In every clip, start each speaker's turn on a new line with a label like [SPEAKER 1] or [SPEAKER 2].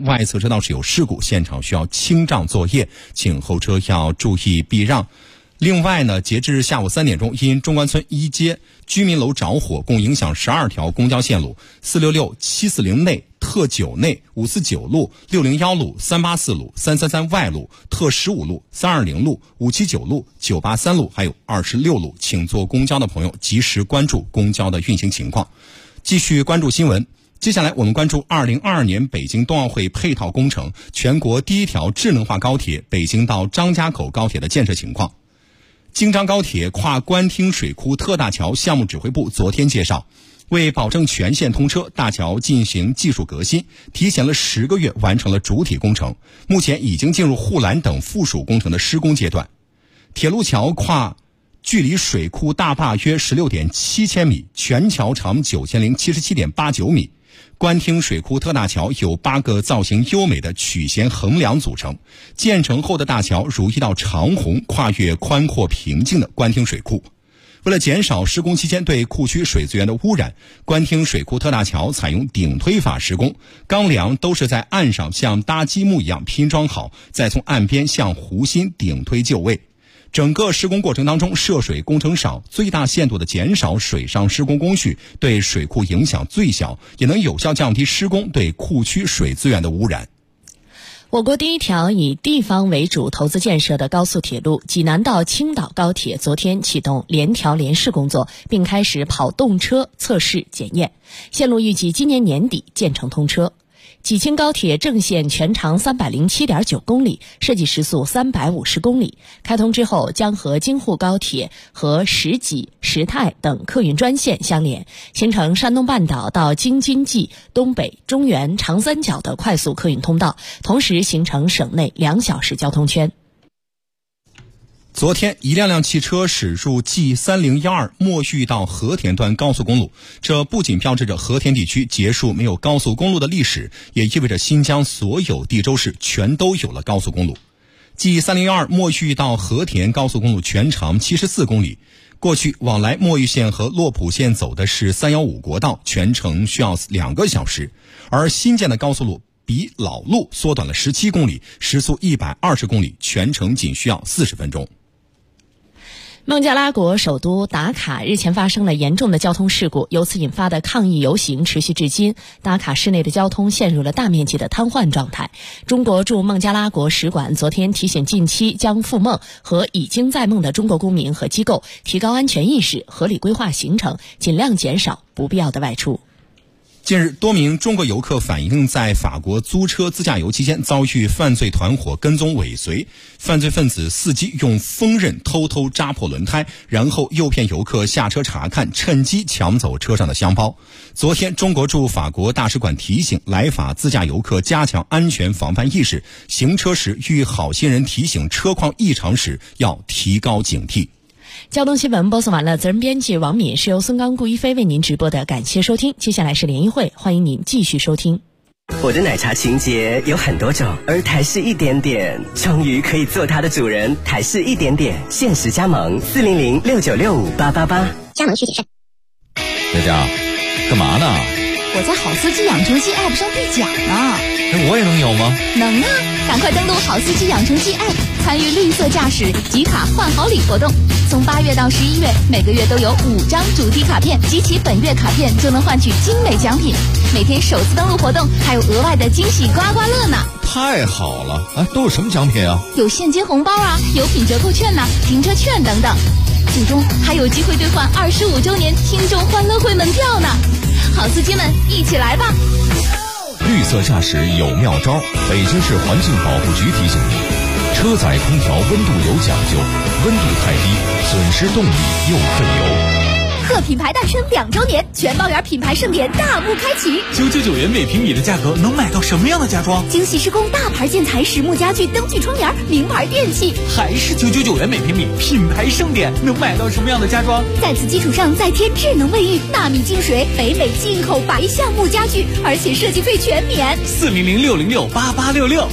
[SPEAKER 1] 外侧车道是有事故，现场需要清障作业，请后车要注意避让。另外呢，截至下午3点钟，因中关村一街居民楼着火，共影响12条公交线路：466、740内、特9内、549路、601路、384路、333外路、特15路、320路、579路、983路，还有26路。请坐公交的朋友及时关注公交的运行情况。继续关注新闻。接下来我们关注2022年北京冬奥会配套工程全国第一条智能化高铁北京到张家口高铁的建设情况。京张高铁跨官厅水库特大桥项目指挥部昨天介绍，为保证全线通车，大桥进行技术革新，提前了10个月完成了主体工程，目前已经进入护栏等附属工程的施工阶段。铁路桥跨距离水库大坝约 16.7千米，全桥长 9077.89 米。官厅水库特大桥由8个造型优美的曲线横梁组成，建成后的大桥如一道长虹，跨越宽阔平静的官厅水库。为了减少施工期间对库区水资源的污染，官厅水库特大桥采用顶推法施工，钢梁都是在岸上像搭积木一样拼装好，再从岸边向湖心顶推就位。整个施工过程当中，涉水工程少，最大限度的减少水上施工工序对水库影响最小，也能有效降低施工对库区水资源的污染。
[SPEAKER 2] 我国第一条以地方为主投资建设的高速铁路济南到青岛高铁昨天启动联调联试工作，并开始跑动车测试检验，线路预计今年年底建成通车。济青高铁正线全长 307.9 公里，设计时速350公里。开通之后将和京沪高铁和石济、石泰等客运专线相连，形成山东半岛到京津冀、东北、中原、长三角的快速客运通道，同时形成省内2小时交通圈。
[SPEAKER 1] 昨天，一辆辆汽车驶入 G3012 墨峪到和田段高速公路，这不仅标志着和田地区结束没有高速公路的历史，也意味着新疆所有地州市全都有了高速公路。G3012 墨峪到和田高速公路全长74公里，过去往来墨峪县和洛浦县走的是315国道，全程需要2个小时，而新建的高速路比老路缩短了17公里，时速120公里，全程仅需要40分钟。
[SPEAKER 2] 孟加拉国首都达卡日前发生了严重的交通事故，由此引发的抗议游行持续至今，达卡市内的交通陷入了大面积的瘫痪状态。中国驻孟加拉国使馆昨天提醒近期将赴孟和已经在孟的中国公民和机构提高安全意识，合理规划行程，尽量减少不必要的外出。
[SPEAKER 1] 近日，多名中国游客反映在法国租车自驾游期间遭遇犯罪团伙跟踪尾随，犯罪分子伺机用锋刃偷偷扎破轮胎，然后诱骗游客下车查看，趁机抢走车上的香包。昨天，中国驻法国大使馆提醒来法自驾游客加强安全防范意识，行车时遇好心人提醒车况异常时要提高警惕。
[SPEAKER 2] 交通新闻播送完了，责任编辑王敏，是由孙刚、顾一飞为您直播的，感谢收听。接下来是联谊会，欢迎您继续收听。
[SPEAKER 3] 我的奶茶情节有很多种，而台式一点点终于可以做它的主人。台式一点点限时加盟40069658888，
[SPEAKER 4] 加盟需谨慎。
[SPEAKER 5] 佳佳，干嘛呢？
[SPEAKER 4] 我在好司机养成记 App 上兑奖呢。
[SPEAKER 5] 我也能有吗？
[SPEAKER 4] 能啊！赶快登录好司机养成记 App， 参与绿色驾驶集卡换好礼活动。从8月到11月，每个月都有5张主题卡片，集齐本月卡片就能换取精美奖品。每天首次登录活动还有额外的惊喜刮刮乐呢！
[SPEAKER 5] 太好了！哎，都有什么奖品啊？
[SPEAKER 4] 有现金红包啊，有品折扣券呐、停车券等等。最终还有机会兑换25周年听众欢乐会门票呢！好司机们，一起来吧！
[SPEAKER 5] 绿色驾驶有妙招，北京市环境保护局提醒你：车载空调温度有讲究，温度太低损失动力又费油。
[SPEAKER 4] 贺品牌诞生2周年，全猫园品牌盛典大幕开启。
[SPEAKER 6] 999元每平米的价格能买到什么样的家装？
[SPEAKER 4] 精细施工大牌建材、实木家具、灯具窗帘、名牌电器，
[SPEAKER 6] 还是999元每平米，品牌盛典能买到什么样的家装？
[SPEAKER 4] 在此基础上再添智能卫浴、纳米净水、北美进口白橡木家具，而且设计费全免。
[SPEAKER 6] 400668866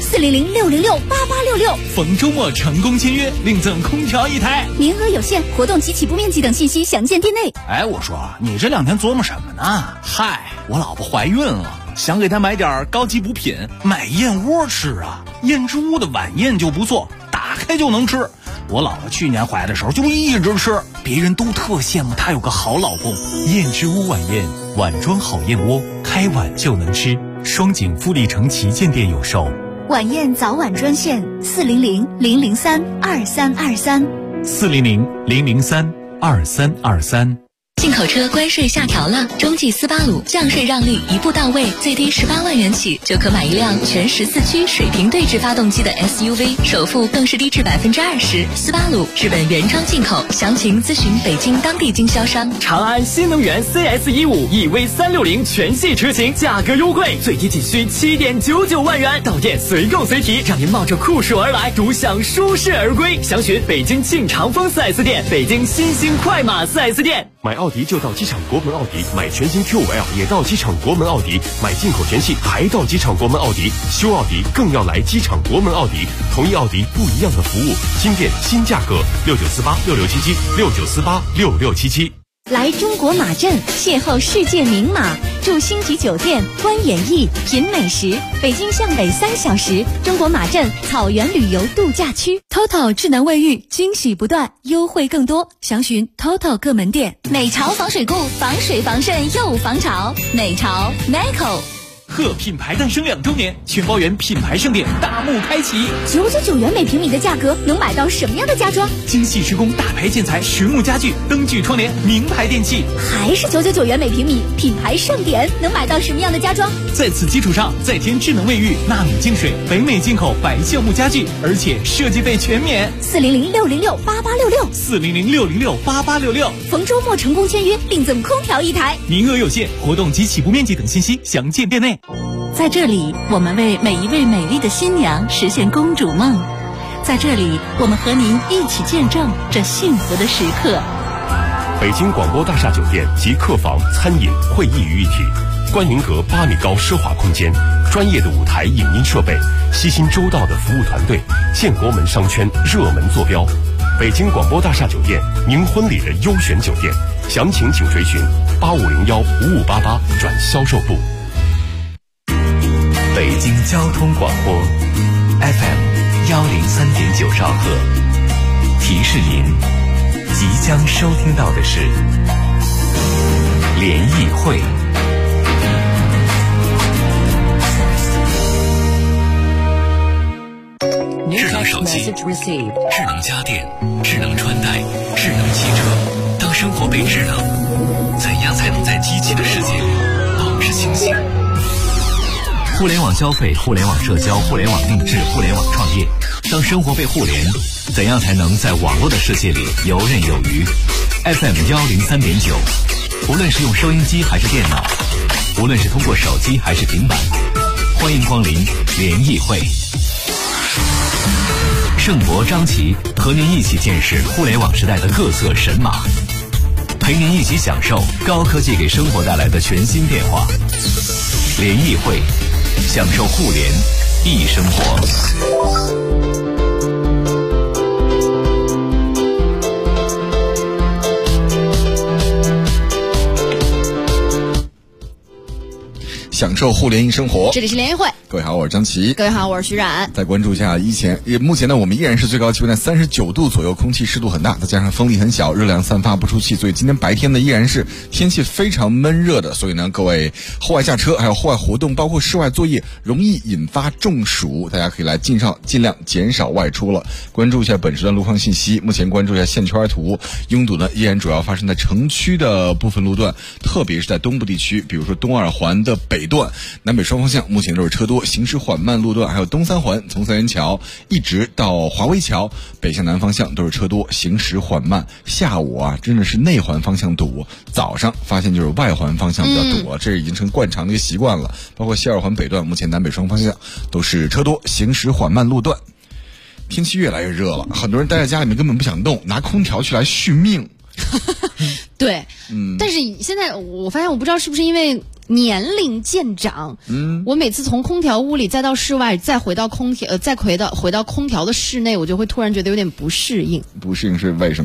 [SPEAKER 4] 400668866，
[SPEAKER 6] 逢周末成功签约，另赠空调1台，
[SPEAKER 4] 名额有限，活动及起步面积等信息详见店内。
[SPEAKER 6] 哎，我说你这2天琢磨什么呢？嗨，我老婆怀孕了。 想给他买点高级补品，买燕窝吃啊。燕之屋的晚宴就不错，打开就能吃。我姥姥去年怀的时候就一直吃，别人都特羡慕她有个好老公。
[SPEAKER 7] 燕之屋晚宴，碗装好燕窝，开碗就能吃。双井富力城旗舰店有售。
[SPEAKER 4] 晚宴早晚专线
[SPEAKER 7] 400-003-2323，400-003-2323。
[SPEAKER 2] 进口车关税下调了，中继斯巴鲁降税让利一步到位，最低18万元起就可买一辆全14驱水平对置发动机的 SUV， 首付更是低至20%。斯巴鲁日本原装进口，详情咨询北京当地经销商。
[SPEAKER 8] 长安新能源 CS15 EV360全系车型价格优惠，最低仅需7.99万元，到店随购随提，让您冒着酷暑而来，独享舒适而归。详询北京庆长丰 4S 店、北京新兴快马 4S 店。
[SPEAKER 9] 买奥迪就到机场国门奥迪，买全新 Q5L 也到机场国门奥迪，买进口全系还到机场国门奥迪，修奥迪更要来机场国门奥迪，同一奥迪不一样的服务，新店新价格，69486677，69486677。
[SPEAKER 4] 来中国马镇邂逅世界名马，住星级酒店，观演艺，品美食。北京向北3小时，中国马镇草原旅游度假区。TOTO 智能卫浴，惊喜不断，优惠更多，详询 TOTO 各门店。美潮防水固，防水防渗又防潮。美潮 Meco。
[SPEAKER 6] 贺品牌诞生2周年，全包圆品牌盛典大幕开启
[SPEAKER 4] ，999元每平米的价格能买到什么样的家装？
[SPEAKER 6] 精细施工，大牌建材，实木家具，灯具窗帘，名牌电器，
[SPEAKER 4] 还是999元每平米，品牌盛典能买到什么样的家装？
[SPEAKER 6] 在此基础上再添智能卫浴、纳米净水、北美进口白橡木家具，而且设计费全免。
[SPEAKER 4] 400-606-8866，400-606-8866，逢周末成功签约，另赠空调1台，
[SPEAKER 6] 名额有限，活动及起步面积等信息详见店内。
[SPEAKER 2] 在这里，我们为每一位美丽的新娘实现公主梦。在这里，我们和您一起见证这幸福的时刻。
[SPEAKER 9] 北京广播大厦酒店集客房、餐饮、会议于一体，观云阁8米高奢华空间，专业的舞台影音设备，悉心周到的服务团队，建国门商圈热门坐标。北京广播大厦酒店，您婚礼的优选酒店，详情请垂询8501-5588转销售部。
[SPEAKER 5] 北京交通广播 FM 103.9兆赫，提示您即将收听到的是联谊会。智能手机、智能家电、智能穿戴、智能汽车，当生活被智能，怎样才能在机器的世界里保持清醒？互联网消费、互联网社交、互联网定制、互联网创业，当生活被互联，怎样才能在网络的世界里游刃有余？ FM 103.9，无论是用收音机还是电脑，无论是通过手机还是平板，欢迎光临联谊会。盛博、张琪和您一起见识互联网时代的各色神马，陪您一起享受高科技给生活带来的全新变化。联谊会，享受互联易生活。
[SPEAKER 10] 享受互联易生活，
[SPEAKER 11] 这里是联谊会。
[SPEAKER 10] 各位好，我是张琪。
[SPEAKER 11] 各位好，我是徐冉。
[SPEAKER 10] 再关注一下目前呢，我们依然是最高气温在39度左右，空气湿度很大，再加上风力很小，热量散发不出去，所以今天白天呢依然是天气非常闷热的。所以呢，各位户外驾车还有户外活动，包括室外作业，容易引发中暑，大家可以来尽量减少外出了。关注一下本时段路况信息，目前关注一下线圈图，拥堵呢依然主要发生在城区的部分路段，特别是在东部地区，比如说东二环的北段，南北双方向目前都是车多，行驶缓慢路段，还有东三环从三元桥一直到华威桥北向南方向都是车多，行驶缓慢。下午啊，真的是内环方向堵，早上发现就是外环方向比较堵这已经成惯常的一个习惯了。包括西二环北段，目前南北双方向都是车多，行驶缓慢路段。天气越来越热了，很多人待在家里面根本不想动，拿空调去来续命。
[SPEAKER 11] 对，但是现在我发现，我不知道是不是因为年龄渐长，我每次从空调屋里再到室外，再回到空调的室内，我就会突然觉得有点不适应。
[SPEAKER 10] 不适应是为什么呢？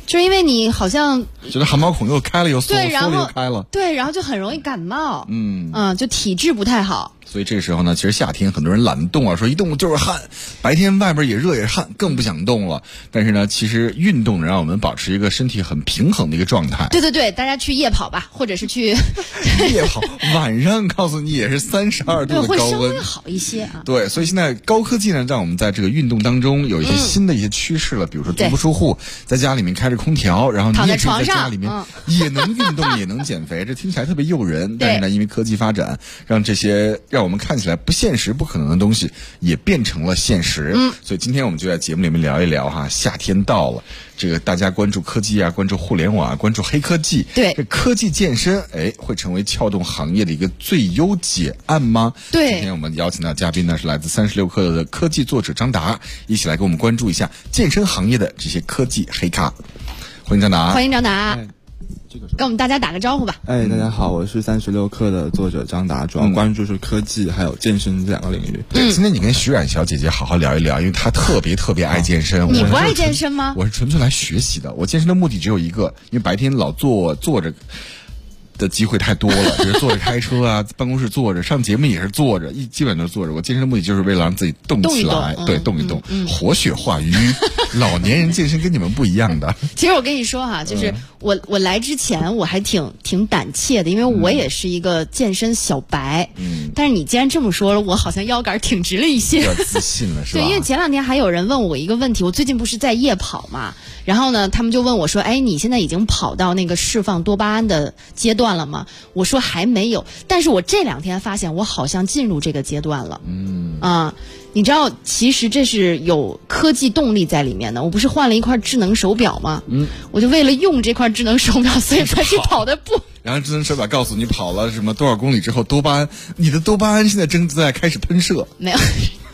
[SPEAKER 11] 就是因为你好像
[SPEAKER 10] 觉得汗毛孔又开了又缩了，
[SPEAKER 11] 对，然后
[SPEAKER 10] 又开了，
[SPEAKER 11] 对，然后就很容易感冒，就体质不太好。
[SPEAKER 10] 所以这个时候呢，其实夏天很多人懒得动啊，说一动就是汗，白天外边也热也是汗，更不想动了。但是呢，其实运动能让我们保持一个身体很平衡的一个状态。
[SPEAKER 11] 对对对，大家去夜跑吧，或者是去
[SPEAKER 10] 夜跑，晚上告诉你也是32度的高温，
[SPEAKER 11] 会稍微好一些啊。
[SPEAKER 10] 对，所以现在高科技呢，让我们在这个运动当中有一些新的一些趋势了，比如说足不出户，在家里面开着空调，然后你也可以在家里面也能运动，也能减肥，这听起来特别诱人。但是呢，因为科技发展，让这些让我们看起来不现实、不可能的东西也变成了现实。所以今天我们就在节目里面聊一聊哈，夏天到了，这个大家关注科技啊，关注互联网啊，关注黑科技。
[SPEAKER 11] 对，
[SPEAKER 10] 这科技健身，会成为撬动行业的一个最优解案吗？
[SPEAKER 11] 对，
[SPEAKER 10] 今天我们邀请到嘉宾呢是来自36氪的科技作者张达，一起来跟我们关注一下健身行业的这些科技黑咖。欢迎张达。
[SPEAKER 11] 欢迎张达。跟我们大家打个招呼吧。
[SPEAKER 12] 大家好，我是36氪的作者张达，主要关注是科技还有健身这两个领域。
[SPEAKER 10] 对，今天你跟徐冉小姐姐好好聊一聊，因为她特别爱健身。
[SPEAKER 11] 你不爱健身吗？
[SPEAKER 10] 我是纯粹来学习的。我健身的目的只有一个，因为白天老坐着的机会太多了，比如坐着开车啊，办公室坐着，上节目也是坐着，基本都坐着。我健身的目的就是为了让自己动起来，对，动一动，活血化瘀。老年人健身跟你们不一样的。
[SPEAKER 11] 其实我跟你说哈，就是我来之前我还挺胆怯的，因为我也是一个健身小白。但是你既然这么说了，我好像腰杆挺直了一些，
[SPEAKER 10] 有点自信了是吧？
[SPEAKER 11] 对，因为前2天还有人问我一个问题，我最近不是在夜跑嘛，然后呢，他们就问我说：“你现在已经跑到那个释放多巴胺的阶段了吗？”我说还没有，但是我这2天发现我好像进入这个阶段了。你知道，其实这是有科技动力在里面的。我不是换了一块智能手表吗？我就为了用这块智能手表，所以才去跑的步。
[SPEAKER 10] 然后智能手表告诉你跑了什么多少公里之后，多巴胺，你的多巴胺现在正在开始喷射。
[SPEAKER 11] 没有。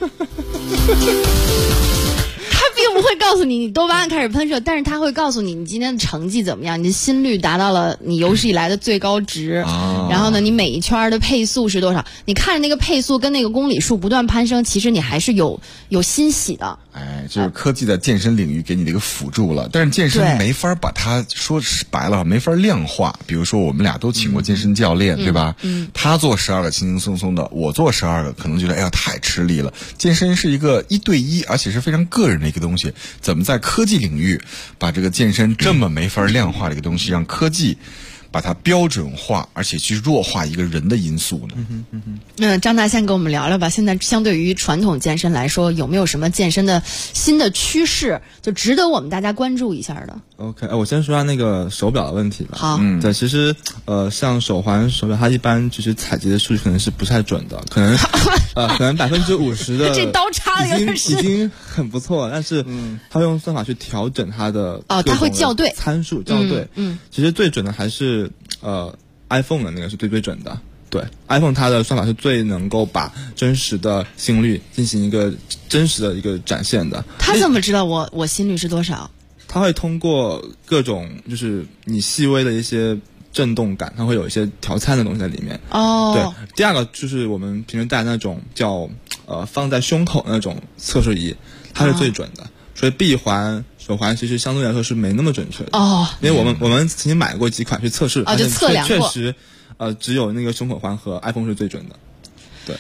[SPEAKER 11] 并不会告诉你多巴胺开始喷射，但是它会告诉你你今天的成绩怎么样，你的心率达到了你有史以来的最高值，然后呢，你每一圈的配速是多少？你看着那个配速跟那个公里数不断攀升，其实你还是有欣喜的。
[SPEAKER 10] 就是科技在健身领域给你的一个辅助了，但是健身没法把它说白了，没法量化。比如说我们俩都请过健身教练，对吧？他做12个轻轻松松的，我做12个可能觉得太吃力了。健身是一个1对1，而且是非常个人的一个东西。怎么在科技领域把这个健身这么没法量化的一个东西，让科技把它标准化，而且去弱化一个人的因素呢？
[SPEAKER 11] 张大先跟我们聊聊吧。现在相对于传统健身来说，有没有什么健身的新的趋势，就值得我们大家关注一下的
[SPEAKER 12] ？OK， 我先说下那个手表的问题吧。
[SPEAKER 11] 好，
[SPEAKER 12] 对，其实像手环、手表，它一般其实采集的数据可能是不太准的，可能50%的
[SPEAKER 11] 这刀插的有点深，
[SPEAKER 12] 已经很不错了，但是它用算法去调整它的
[SPEAKER 11] 它会校对
[SPEAKER 12] 参数，校对。其实最准的还是iPhone 的那个是最准的。对 ，iPhone 它的算法是最能够把真实的心率进行一个真实的一个展现的。
[SPEAKER 11] 他怎么知道我心率是多少？
[SPEAKER 12] 它会通过各种就是你细微的一些震动感，它会有一些调参的东西在里面。对，第二个就是我们平时戴那种叫放在胸口那种测试仪，它是最准的。所以臂环、手环其实相对来说是没那么准确的。因为我们曾经买过几款去测试，
[SPEAKER 11] 就测量过，
[SPEAKER 12] 确实只有那个胸口环和 iPhone 是最准的。对。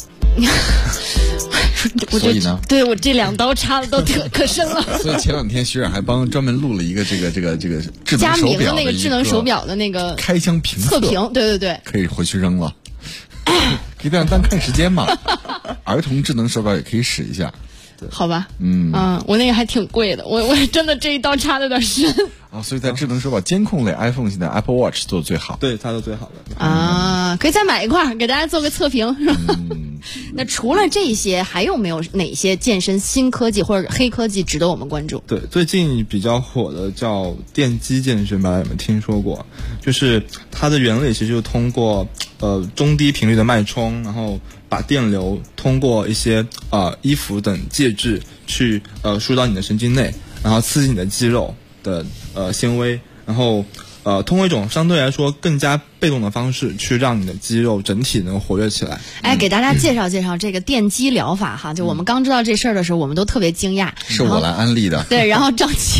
[SPEAKER 10] 所以呢，
[SPEAKER 11] 对我这2刀插的都可深了。
[SPEAKER 10] 所以前2天徐冉还专门录了一个这个智能手表
[SPEAKER 11] 佳明的那个智能手表的那个
[SPEAKER 10] 开箱评
[SPEAKER 11] 测评，对，
[SPEAKER 10] 可以回去扔了，可以当看时间嘛。儿童智能手表也可以使一下。
[SPEAKER 11] 好吧，我那个还挺贵的，我真的这一刀插的有点深
[SPEAKER 10] 所以在智能手表监控类 ，iPhone 现在 Apple Watch 做的最好，
[SPEAKER 12] 对，它做最好的
[SPEAKER 11] 可以再买一块给大家做个测评。那除了这些，还有没有哪些健身新科技或者黑科技值得我们关注？
[SPEAKER 12] 对，最近比较火的叫电击健身，大家有没有听说过？就是它的原理其实就通过中低频率的脉冲，然后把电流通过一些衣服等介质去输到你的神经内，然后刺激你的肌肉的纤维，然后通过一种相对来说更加被动的方式去让你的肌肉整体能活跃起来。
[SPEAKER 11] 给大家介绍介绍这个电击疗法哈。就我们刚知道这事儿的时候，我们都特别惊讶，
[SPEAKER 10] 是我来安利的。
[SPEAKER 11] 对，然后张琪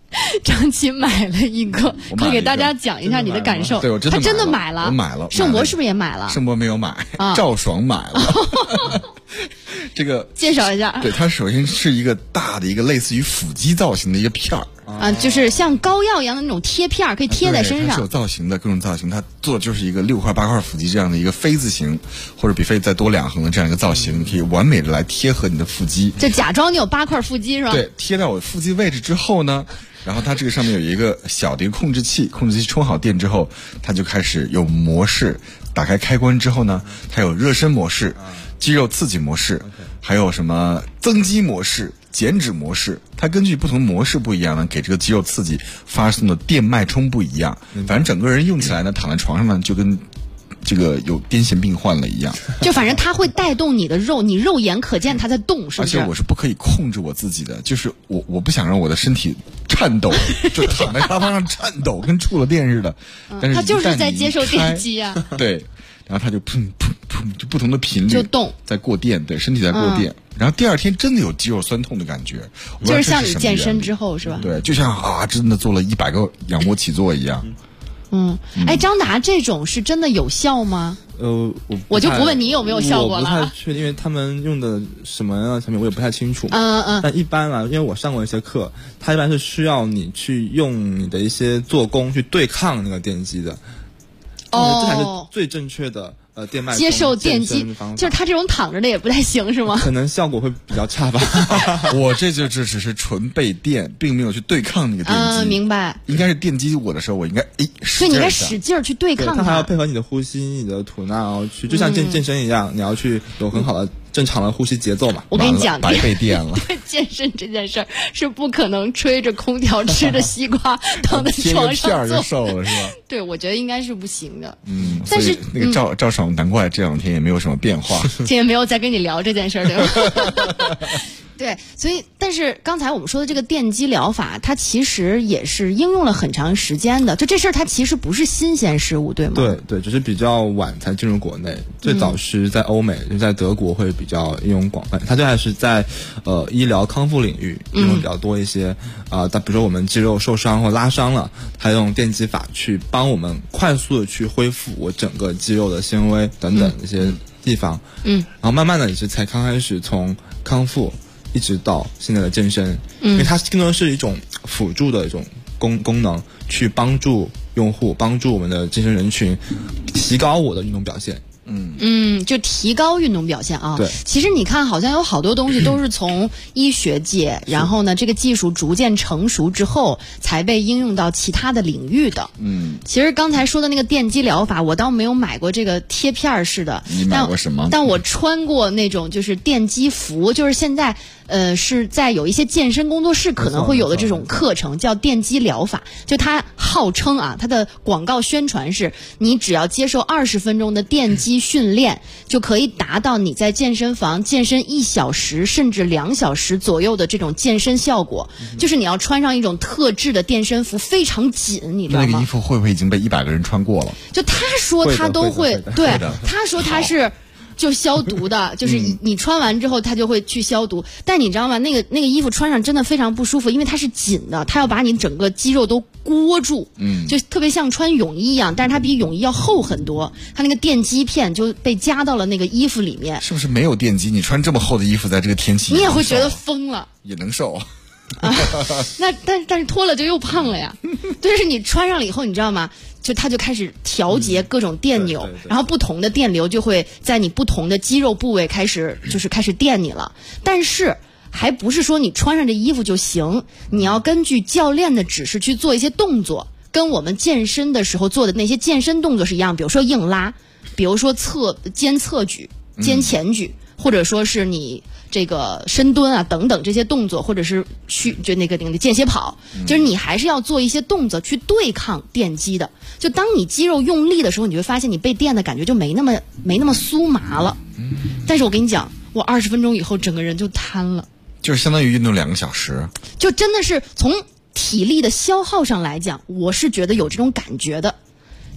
[SPEAKER 11] 张琪买了一个，快给大家讲一下你的感受。
[SPEAKER 10] 对，我真的
[SPEAKER 11] 他真的买了，
[SPEAKER 10] 我买了。
[SPEAKER 11] 盛博是不是也买了？
[SPEAKER 10] 盛博没有买，赵爽买了。这个
[SPEAKER 11] 介绍一下。
[SPEAKER 10] 对，它首先是一个大的一个类似于腹肌造型的一个片儿
[SPEAKER 11] 啊，就是像膏药一样的那种贴片，可以贴在身上。
[SPEAKER 10] 它是有造型的，各种造型。它做的就是一个6块8块腹肌这样的一个飞字形，或者比飞再多2横的这样一个造型，可以完美的来贴合你的腹肌。
[SPEAKER 11] 就假装你有8块腹肌是吧？
[SPEAKER 10] 对，贴到我腹肌位置之后呢，然后它这个上面有一个小的一个控制器，控制器充好电之后，它就开始有模式。打开开关之后呢，它有热身模式、肌肉刺激模式，还有什么增肌模式、减脂模式。它根据不同模式不一样呢，给这个肌肉刺激发送的电脉冲不一样。反正整个人用起来呢，躺在床上呢，就跟这个有癫痫病患了一样。
[SPEAKER 11] 就反正它会带动你的肉，你肉眼可见它在动，是不是？
[SPEAKER 10] 而且我是不可以控制我自己的，就是我不想让我的身体颤抖，就躺在沙发上颤抖，跟触了电似的。但是
[SPEAKER 11] 它就是在接受电击啊。
[SPEAKER 10] 对，然后它就砰砰砰，就不同的频率
[SPEAKER 11] 就动，
[SPEAKER 10] 在过电，对，身体在过电。然后第二天真的有肌肉酸痛的感觉，
[SPEAKER 11] 就是像你健身之后是吧？
[SPEAKER 10] 对，就像真的做了100个仰卧起坐一样。
[SPEAKER 11] 哎，张达这种是真的有效吗？我就不问你有没有效果了。
[SPEAKER 12] 我不太确定，因为他们用的什么样的产品我也不太清楚。但一般因为我上过一些课，它一般是需要你去用你的一些做工去对抗那个电击的。这才是最正确的电脉
[SPEAKER 11] 接受电击，就是他这种躺着的也不太行是吗？
[SPEAKER 12] 可能效果会比较差吧。
[SPEAKER 10] 我这就只是纯被电，并没有去对抗那个电击。
[SPEAKER 11] 明白。
[SPEAKER 10] 应该是电击我的时候，我应该
[SPEAKER 11] 所以你应该使劲去对抗它。
[SPEAKER 12] 它还要配合你的呼吸、你的吐纳，然后去就像健身一样，你要去有很好的正常的呼吸节奏嘛。
[SPEAKER 11] 我跟你讲，
[SPEAKER 10] 白被电了。
[SPEAKER 11] 健身这件事儿是不可能吹着空调吃着西瓜躺在床上做，
[SPEAKER 10] 就瘦了是吧？
[SPEAKER 11] 对，我觉得应该是不行的。
[SPEAKER 10] 但是那个赵爽难怪这2天也没有什么变化。
[SPEAKER 11] 今天没有再跟你聊这件事儿，对吧？对，所以但是刚才我们说的这个电击疗法，它其实也是应用了很长时间的。就这事儿，它其实不是新鲜事物，对吗？
[SPEAKER 12] 对，只是比较晚才进入国内。最早是在欧美，就在德国会比较应用广泛。它最开始是在医疗康复领域应用比较多一些。比如说我们肌肉受伤或拉伤了，它用电击法去帮我们快速的去恢复我整个肌肉的纤维等等一些地方。然后慢慢的也是才刚开始从康复一直到现在的健身，因为它更多是一种辅助的一种功能，去帮助用户、帮助我们的健身人群提高我的运动表现。
[SPEAKER 11] 就提高运动表现啊。
[SPEAKER 12] 对，
[SPEAKER 11] 其实你看，好像有好多东西都是从医学界，然后呢，这个技术逐渐成熟之后，才被应用到其他的领域的。其实刚才说的那个电击疗法，我倒没有买过这个贴片式的。
[SPEAKER 10] 你买过什么？
[SPEAKER 11] 但我穿过那种就是电击服，就是现在是在有一些健身工作室可能会有的这种课程，叫电击疗法。就它号称它的广告宣传是，你只要接受20分钟的电击训练，就可以达到你在健身房健身1小时甚至2小时左右的这种健身效果。就是你要穿上一种特制的健身服，非常紧，你知道吗？
[SPEAKER 10] 那个衣服会不会已经被100个人穿过了？
[SPEAKER 11] 就他说他都会，对，他说他是就消毒的，就是你穿完之后它就会去消毒。但你知道吗？那个衣服穿上真的非常不舒服，因为它是紧的，它要把你整个肌肉都裹住，就特别像穿泳衣一样，但是它比泳衣要厚很多。它那个电击片就被夹到了那个衣服里面。
[SPEAKER 10] 是不是没有电击，你穿这么厚的衣服在这个天气，
[SPEAKER 11] 你也会觉得疯了，
[SPEAKER 10] 也能瘦。
[SPEAKER 11] 那但是脱了就又胖了呀。就是你穿上了以后，你知道吗？就它就开始调节各种电扭，然后不同的电流就会在你不同的肌肉部位开始电你了。但是还不是说你穿上这衣服就行，你要根据教练的指示去做一些动作，跟我们健身的时候做的那些健身动作是一样。比如说硬拉，比如说肩侧举、肩前举，或者说是你这个深蹲啊等等这些动作，或者是就那个间歇跑，就是你还是要做一些动作去对抗电击的。就当你肌肉用力的时候，你就会发现你被电的感觉就没那么酥麻了。但是我跟你讲，我20分钟以后整个人就瘫了，
[SPEAKER 10] 就是相当于运动2个小时，
[SPEAKER 11] 就真的是从体力的消耗上来讲，我是觉得有这种感觉的。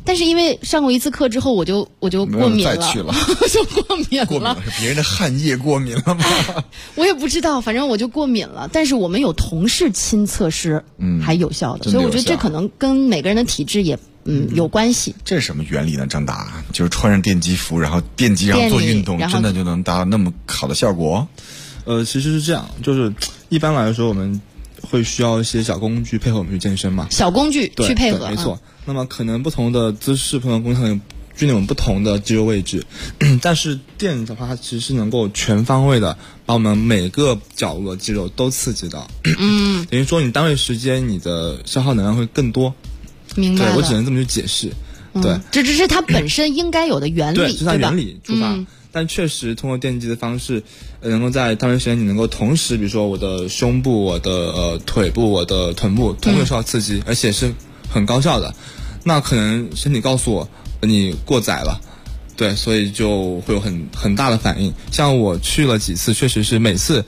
[SPEAKER 11] 但是因为上过一次课之后，我就过敏了，
[SPEAKER 10] 再去了
[SPEAKER 11] 就过敏了。
[SPEAKER 10] 过敏了是别人的汗液过敏了吗？
[SPEAKER 11] 我也不知道，反正我就过敏了。但是我们有同事亲测试，还有效的，所以我觉得这可能跟每个人的体质也有关系。
[SPEAKER 10] 这是什么原理呢？张达，就是穿上电击服，然后电击上做运动，真的就能达到那么好的效果？
[SPEAKER 12] 其实是这样，就是一般来说我们会需要一些小工具配合我们去健身嘛。
[SPEAKER 11] 小工具去配合，
[SPEAKER 12] 没错。那么可能不同的姿势、不同的工具具有不同的肌肉位置，但是电的话，它其实是能够全方位的把我们每个角落肌肉都刺激到。等于说你单位时间你的消耗能量会更多。
[SPEAKER 11] 明白了。
[SPEAKER 12] 对，我只能这么去解释。对，
[SPEAKER 11] 这只是它本身应该有的原理，
[SPEAKER 12] 对，是它原理出发。但确实通过电击的方式，能够在单位时间你能够同时，比如说我的胸部、我的腿部、我的臀部同时受到刺激，而且是很高效的。那可能身体告诉我你过载了，对，所以就会有很大的反应。像我去了几次，确实是每次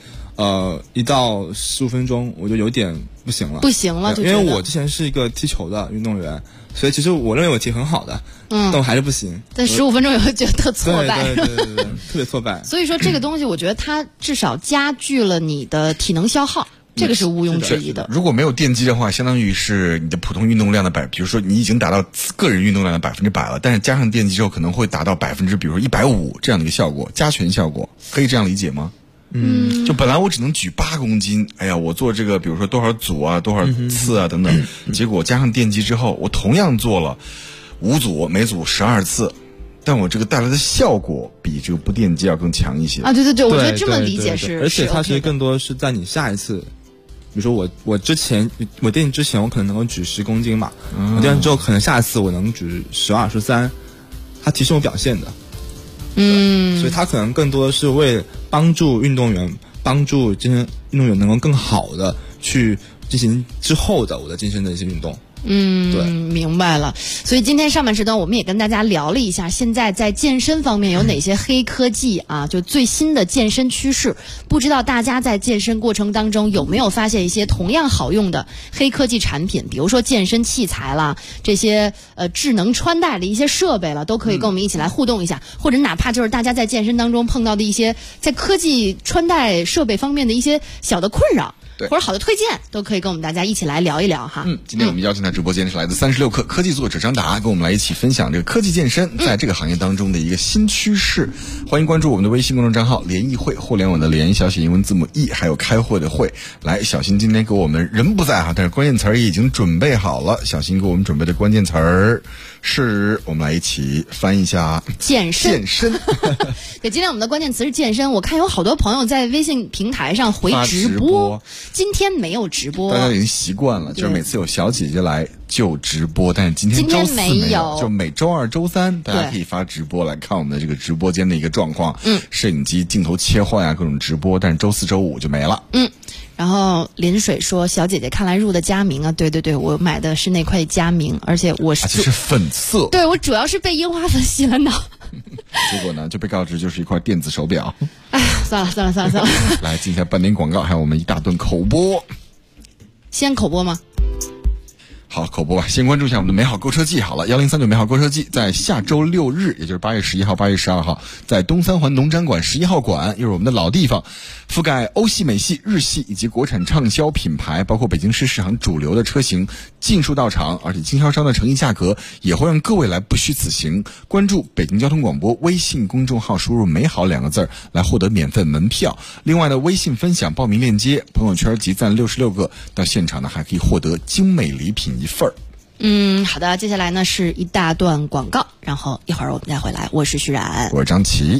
[SPEAKER 12] 1到15分钟我就有点不行了，因为我之前是一个踢球的运动员，所以其实我认为我踢很好的，但我还是不行。
[SPEAKER 11] 但15分钟也会觉得挫败，
[SPEAKER 12] 对，特别挫败。
[SPEAKER 11] 所以说这个东西，我觉得它至少加剧了你的体能消耗。这个是毋庸置疑的。
[SPEAKER 10] 如果没有电击的话，相当于是你的普通运动量的比如说你已经达到个人运动量的100%了，但是加上电击之后可能会达到比如说150%这样的一个效果，加权效果，可以这样理解吗？就本来我只能举8公斤，哎呀，我做这个比如说多少组啊、多少次啊等等，结果加上电击之后，我同样做了5组，每组12次。但我这个带来的效果比这个不电击要更强一些
[SPEAKER 11] 啊！对，我觉得这么理解是，
[SPEAKER 12] 而且它其实更多是在你下一次，比如说我电击之前我可能能够举10公斤嘛，我电完之后可能下一次我能举12、13，它提升我表现的，所以它可能更多的是为帮助运动员、帮助健身运动员能够更好的去进行之后的我的健身的一些运动。
[SPEAKER 11] 对，明白了。所以今天上半时段我们也跟大家聊了一下，现在在健身方面有哪些黑科技啊，就最新的健身趋势。不知道大家在健身过程当中有没有发现一些同样好用的黑科技产品，比如说健身器材啦，这些智能穿戴的一些设备了，都可以跟我们一起来互动一下，或者哪怕就是大家在健身当中碰到的一些在科技穿戴设备方面的一些小的困扰。或者好的推荐都可以跟我们大家一起来聊一聊哈。
[SPEAKER 10] 今天我们邀请到直播间是来自36氪科技作者张达，跟我们来一起分享这个科技健身在这个行业当中的一个新趋势。欢迎关注我们的微信公众账号联谊会，互联网的联，小写英文字母 E， 还有开会的会。来，小新今天给我们人不在哈，但是关键词儿已经准备好了。小新给我们准备的关键词儿是，我们来一起翻译一下
[SPEAKER 11] 健身。对，今天我们的关键词是健身。我看有好多朋友在微信平台上回直播。今天没有直播，
[SPEAKER 10] 大家已经习惯了，就是每次有小姐姐来就直播，但是今天周4没有，就每周2、周3大家可以发直播来看我们的这个直播间的一个状况，摄影机镜头切换啊，各种直播，但是周4、周5就没了。
[SPEAKER 11] 然后林水说：“小姐姐看来入的佳明啊，对，我买的是那块佳明，而且我是
[SPEAKER 10] 是粉色，
[SPEAKER 11] 对我主要是被樱花粉洗了脑。”
[SPEAKER 10] 结果呢，就被告知就是一块电子手表。
[SPEAKER 11] 哎呀，算了。
[SPEAKER 10] 来进一下半点广告，还有我们一大顿口播。
[SPEAKER 11] 先口播吗？
[SPEAKER 10] 好，口播吧。先关注一下我们的美好购车季。好了，1039美好购车季在下周6日，也就是8月11号、8月12号，在东三环农展馆11号馆，又是我们的老地方，覆盖欧系、美系、日系以及国产畅销品牌，包括北京市市场主流的车型，尽数到场，而且经销商的诚意价格也会让各位来不虚此行。关注北京交通广播微信公众号，输入美好2个字来获得免费门票。另外呢，微信分享报名链接，朋友圈集赞66个，到现场呢还可以获得精美礼品1份。
[SPEAKER 11] 好的，接下来呢是一大段广告，然后一会儿我们再回来。我是徐冉，
[SPEAKER 10] 我是张琪。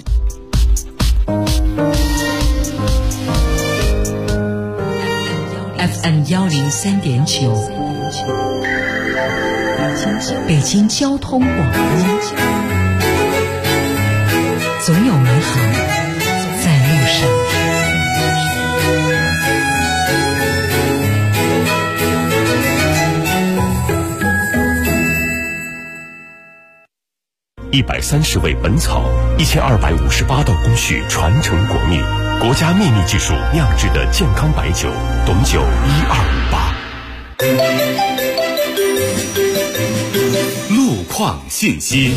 [SPEAKER 13] FM 103.9，北京交通广播，总有美好在路上。
[SPEAKER 9] 130味本草，1258道工序传承国秘，国家秘密技术酿制的健康白酒，董酒1258。
[SPEAKER 5] 路况信息。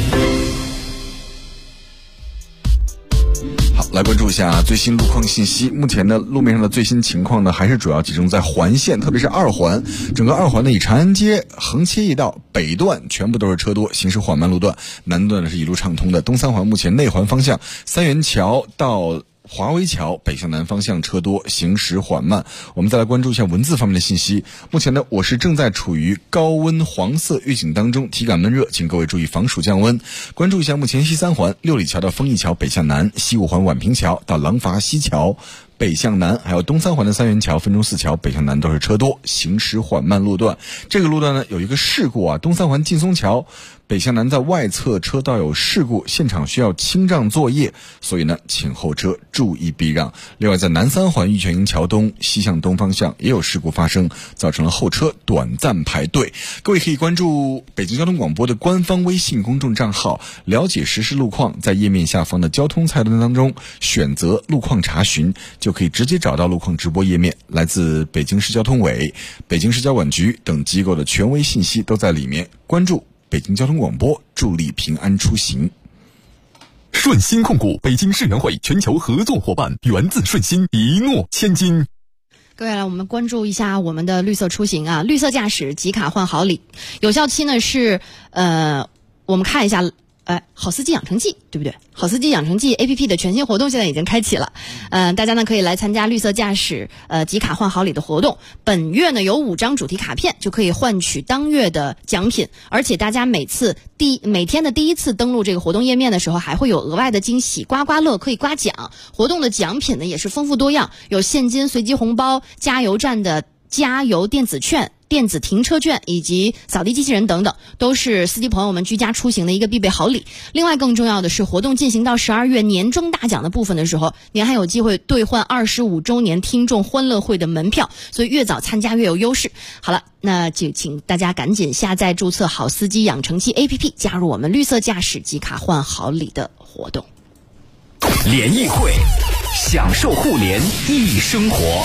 [SPEAKER 10] 好，来关注一下最新路况信息。目前呢，路面上的最新情况呢，还是主要集中在环线，特别是二环。整个二环呢，以长安街横切一道北段全部都是车多，行驶缓慢路段；南段呢是一路畅通的。东三环目前内环方向三元桥到华威桥北向南方向车多，行驶缓慢。我们再来关注一下文字方面的信息。目前呢，我市正在处于高温黄色预警当中，体感闷热，请各位注意防暑降温。关注一下目前西三环六里桥到丰益桥北向南，西五环宛平桥到廊坊西桥北向南，还有东三环的三元桥、分钟寺桥北向南都是车多，行驶缓慢路段。这个路段呢有一个事故啊，东三环劲松桥北向南在外侧车道有事故，现场需要清障作业，所以呢请后车注意避让。另外在南三环玉泉营桥东西向东方向也有事故发生，造成了后车短暂排队。各位可以关注北京交通广播的官方微信公众账号，了解实时路况，在页面下方的交通菜单当中选择路况查询，就可以直接找到路况直播页面。来自北京市交通委、北京市交管局等机构的权威信息都在里面。关注北京交通广播，助力平安出行。
[SPEAKER 14] 顺鑫控股，北京世园会全球合作伙伴，源自顺鑫，一诺千金。
[SPEAKER 11] 各位来，我们关注一下我们的绿色出行啊，绿色驾驶集卡换好礼，有效期呢是我们看一下。好司机养成记，对不对？好司机养成记 APP 的全新活动现在已经开启了，大家呢可以来参加绿色驾驶集卡换好礼的活动。本月呢有5张主题卡片就可以换取当月的奖品，而且大家每天的第一次登录这个活动页面的时候，还会有额外的惊喜，刮刮乐可以刮奖。活动的奖品呢也是丰富多样，有现金、随机红包、加油站的加油电子券、电子停车券以及扫地机器人等等，都是司机朋友们居家出行的一个必备好礼。另外更重要的是，活动进行到12月年终大奖的部分的时候，您还有机会兑换25周年听众欢乐会的门票，所以越早参加越有优势。好了，那就请大家赶紧下载注册好司机养成记 APP， 加入我们绿色驾驶集卡换好礼的活动。
[SPEAKER 5] 联谊会，享受互联易生活。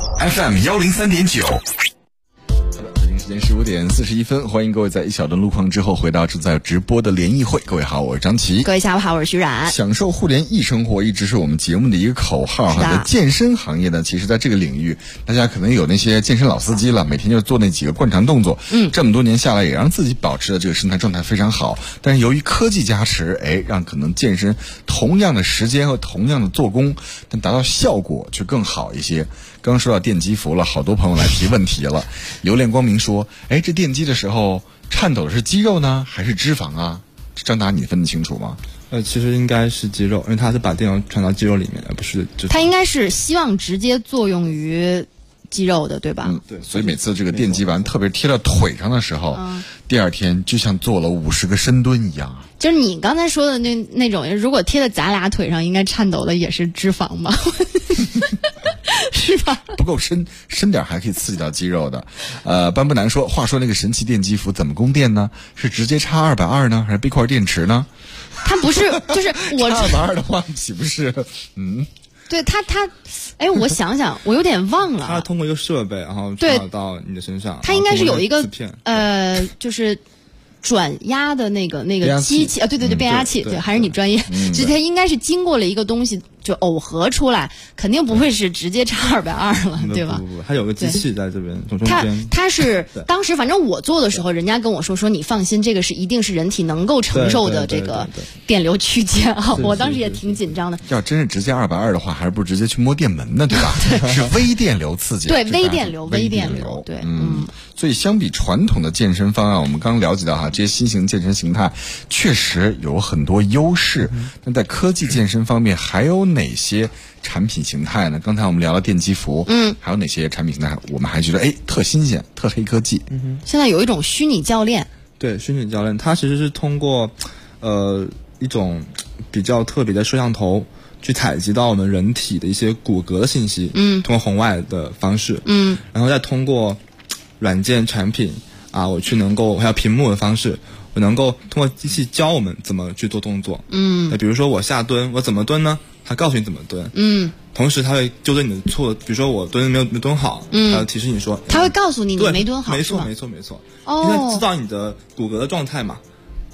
[SPEAKER 10] FM 103.9。时间15点41分，欢迎各位在一小段路况之后回到正在直播的联谊会。各位好，我是张琪。
[SPEAKER 11] 各位下午好，我是徐冉。
[SPEAKER 10] 享受互联易生活一直是我们节目的一个口号。在健身行业呢，其实在这个领域，大家可能有那些健身老司机了，每天就做那几个惯常动作，这么多年下来也让自己保持的这个身材状态非常好。但是由于科技加持，让可能健身同样的时间和同样的做工，但达到效果却更好一些。刚说到电击服了，好多朋友来提问题了。留恋光明说，这电击的时候颤抖的是肌肉呢还是脂肪啊？张达，你分得清楚吗？
[SPEAKER 12] 其实应该是肌肉，因为它是把电流传到肌肉里面，而不是脂肪。
[SPEAKER 11] 它应该是希望直接作用于肌肉的，对吧？
[SPEAKER 10] 对。所以每次这个电击完，特别贴到腿上的时候，第二天就像做了50个深蹲一样。
[SPEAKER 11] 就是你刚才说的那种，如果贴在咱俩腿上，应该颤抖的也是脂肪吧？是吧？
[SPEAKER 10] 不够深点还可以刺激到肌肉的。班不难说，话说那个神奇电击服怎么供电呢？是直接插220呢，还是背块电池呢？
[SPEAKER 11] 它不是，就是我
[SPEAKER 10] 插220的话，岂不是？
[SPEAKER 11] 对它，我想想，我有点忘了。
[SPEAKER 12] 它通过一个设备，然后传到你的身上。
[SPEAKER 11] 它应该是有一个就是转压的那个机器啊，对，变压器，对，还是你专业。之前应该是经过了一个东西就耦合出来，肯定不会是直接插220了，对吧？
[SPEAKER 12] 不，它有个机器在这边中间。
[SPEAKER 11] 它是当时反正我做的时候，人家跟我说你放心，这个是一定是人体能够承受的这个电流区间啊。我当时也挺紧张的。
[SPEAKER 10] 要真是直接220的话，还是不如直接去摸电门呢，对吧？是微电流刺激。
[SPEAKER 11] 对，微电流，对，
[SPEAKER 10] 所以相比传统的健身方案，我们刚了解到这些新型健身形态确实有很多优势。但在科技健身方面，还有哪些产品形态呢？刚才我们聊了电击服，还有哪些产品形态我们还觉得特新鲜、特黑科技？
[SPEAKER 11] 现在有一种虚拟教练，
[SPEAKER 12] 对，虚拟教练，它其实是通过一种比较特别的摄像头去采集到我们人体的一些骨骼的信息，通过红外的方式，然后再通过软件产品我还有屏幕的方式，我能够通过机器教我们怎么去做动作。比如说我下蹲，我怎么蹲呢？它告诉你怎么蹲。同时它会纠正你的错，比如说我蹲没有蹲好，它会提示你说，
[SPEAKER 11] 它会告诉你没蹲好。
[SPEAKER 12] 没错。因为知道你的骨骼的状态嘛，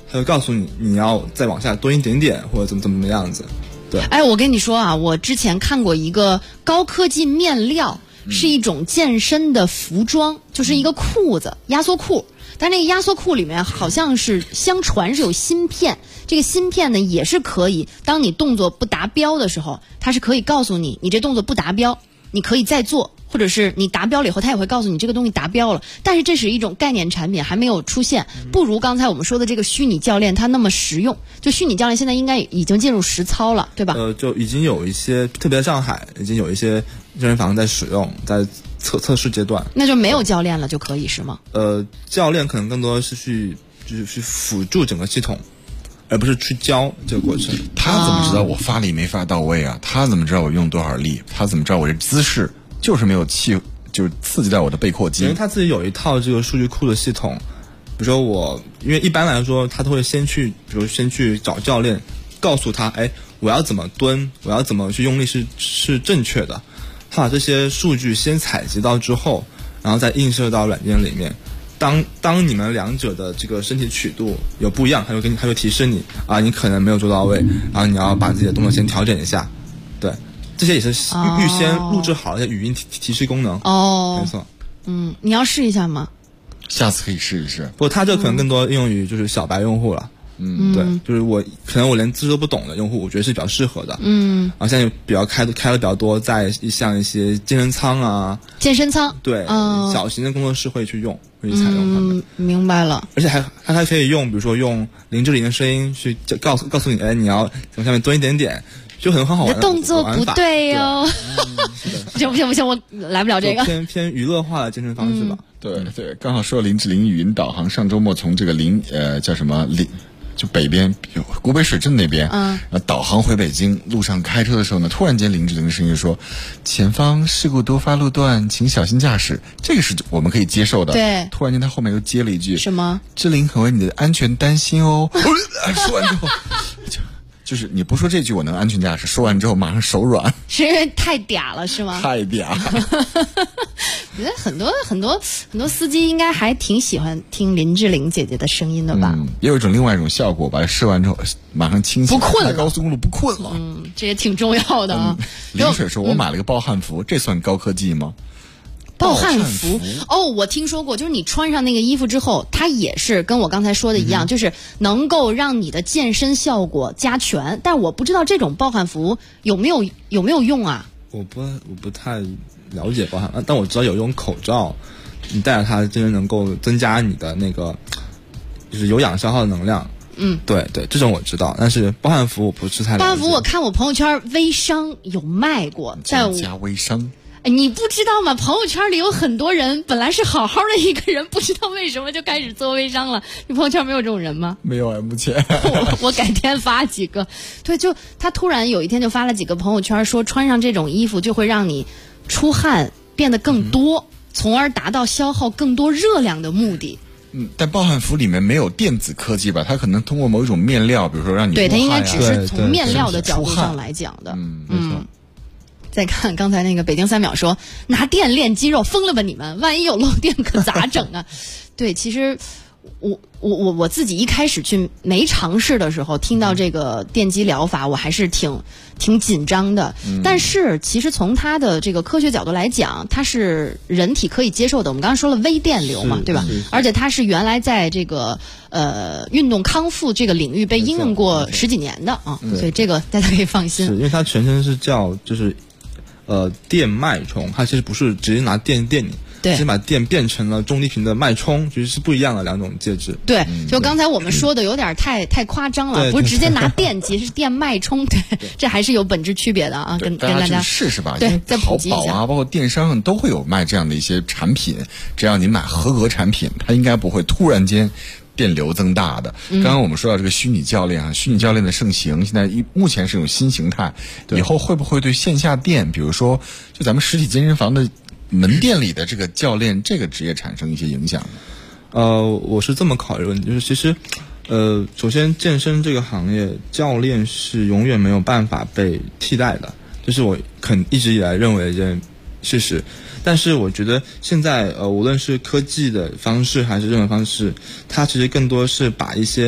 [SPEAKER 12] 他会告诉你你要再往下蹲一点点，或者怎么样子。对，
[SPEAKER 11] 哎，我跟你说啊，我之前看过一个高科技面料，是一种健身的服装，就是一个裤子，压缩裤。但那个压缩裤里面好像是相传是有芯片，这个芯片呢也是可以，当你动作不达标的时候，它是可以告诉你，你这动作不达标，你可以再做，或者是你达标了以后，它也会告诉你这个东西达标了。但是这是一种概念产品，还没有出现，不如刚才我们说的这个虚拟教练它那么实用。就虚拟教练现在应该已经进入实操了，对吧？
[SPEAKER 12] 就已经有一些，特别在上海，已经有一些健身房在使用，在测试阶段。
[SPEAKER 11] 那就没有教练了就可以是吗？
[SPEAKER 12] 教练可能更多的是去辅助整个系统，而不是去教这个过程。
[SPEAKER 10] 他怎么知道我发力没发到位啊？他怎么知道我用多少力？他怎么知道我这姿势就是没有就是刺激到我的背阔肌？
[SPEAKER 12] 因为他自己有一套这个数据库的系统。比如说因为一般来说他都会先去找教练，告诉他，哎，我要怎么蹲，我要怎么去用力是正确的。他把这些数据先采集到之后，然后再映射到软件里面。当你们两者的这个身体曲度有不一样，他会提示你啊，你可能没有做到位，然后你要把自己的动作先调整一下。对，这些也是预先录制好的语音提示功能。
[SPEAKER 11] 哦，
[SPEAKER 12] 没错。
[SPEAKER 11] 你要试一下吗？
[SPEAKER 10] 下次可以试一试。
[SPEAKER 12] 不过它这可能更多用于就是小白用户了。对，就是可能我连姿势都不懂的用户，我觉得是比较适合的。然后现在比较开的比较多，在像一些健身舱啊，
[SPEAKER 11] 健身舱，
[SPEAKER 12] 对，小型的工作室会去采用它们。
[SPEAKER 11] 明白了。
[SPEAKER 12] 而且还可以用，比如说用林志玲的声音去告诉你，哎，你要从下面蹲一点点，就很好玩的。
[SPEAKER 11] 你的动作不对哦。不行，我来不了这个。
[SPEAKER 12] 偏娱乐化的健身方式吧。
[SPEAKER 10] 对，刚好说林志玲语音导航，上周末从这个叫什么就北边古北水镇那边，导航回北京，路上开车的时候呢，突然间林志玲的声音说：“前方事故多发路段，请小心驾驶。”这个是我们可以接受的。
[SPEAKER 11] 对，
[SPEAKER 10] 突然间他后面又接了一句：“
[SPEAKER 11] 什么？
[SPEAKER 10] 志玲很为你的安全担心哦。”说完之后，就是你不说这句我能安全驾驶，说完之后马上手软，
[SPEAKER 11] 是因为太嗲了是吗？
[SPEAKER 10] 太嗲。
[SPEAKER 11] 我觉得很多司机应该还挺喜欢听林志玲姐姐的声音的吧？
[SPEAKER 10] 也有另外一种效果，把它试完之后马上清醒，
[SPEAKER 11] 不困了，
[SPEAKER 10] 高速公路不困了。
[SPEAKER 11] 这也挺重要的啊。
[SPEAKER 10] 林水说：“我买了个暴汗服，这算高科技吗？”
[SPEAKER 11] 暴汗服我听说过，就是你穿上那个衣服之后，它也是跟我刚才说的一样，就是能够让你的健身效果加全。但我不知道这种暴汗服有没有用啊？
[SPEAKER 12] 我不太了解暴汗，但我知道有用口罩，你戴着它真的能够增加你的那个就是有氧消耗的能量。对，这种我知道，但是暴汗服我不是太了解。
[SPEAKER 11] 暴汗服我看我朋友圈微商有卖过，
[SPEAKER 10] 加微商。
[SPEAKER 11] 你不知道吗？朋友圈里有很多人本来是好好的一个人，不知道为什么就开始做微商了。你朋友圈没有这种人吗？
[SPEAKER 10] 没有啊，目前。
[SPEAKER 11] 我改天发几个。对，就他突然有一天就发了几个朋友圈，说穿上这种衣服就会让你出汗变得更多，从而达到消耗更多热量的目的。
[SPEAKER 10] 但暴汗服里面没有电子科技吧？它可能通过某一种面料，比如说让你
[SPEAKER 11] 对，它应该只是从面料的角度上来讲的。
[SPEAKER 12] 没错。
[SPEAKER 11] 再看刚才那个北京3秒说拿电练肌肉，疯了吧你们？万一有漏电可咋整啊？对，其实我自己一开始没尝试的时候，听到这个电击疗法，我还是挺紧张的。但是其实从它的这个科学角度来讲，它是人体可以接受的。我们刚刚说了微电流嘛，对吧？而且它是原来在这个运动康复这个领域被应用过10几年的啊，所以这个大家可以放心。
[SPEAKER 12] 是因为它全称是叫就是电脉冲，它其实不是直接拿电你。
[SPEAKER 11] 对，
[SPEAKER 12] 先把电变成了中低频的脉冲，其实是不一样的两种介质。
[SPEAKER 11] 对，就刚才我们说的有点太夸张了，不是直接拿电击，是电脉冲，对，这还是有本质区别的啊，跟大家
[SPEAKER 10] 试试吧。
[SPEAKER 11] 对，再普及一下。
[SPEAKER 10] 淘宝啊，包括电商上都会有卖这样的一些产品，只要你买合格产品，它应该不会突然间电流增大的。刚刚我们说到这个虚拟教练啊，虚拟教练的盛行，现在目前是一种新形态，以后会不会对线下店，比如说就咱们实体健身房的门店里的这个教练这个职业产生一些影响？
[SPEAKER 12] 我是这么考虑问题，就是其实首先健身这个行业教练是永远没有办法被替代的，这是我一直以来认为的一件事实。但是我觉得现在无论是科技的方式还是任何方式，它其实更多是把一些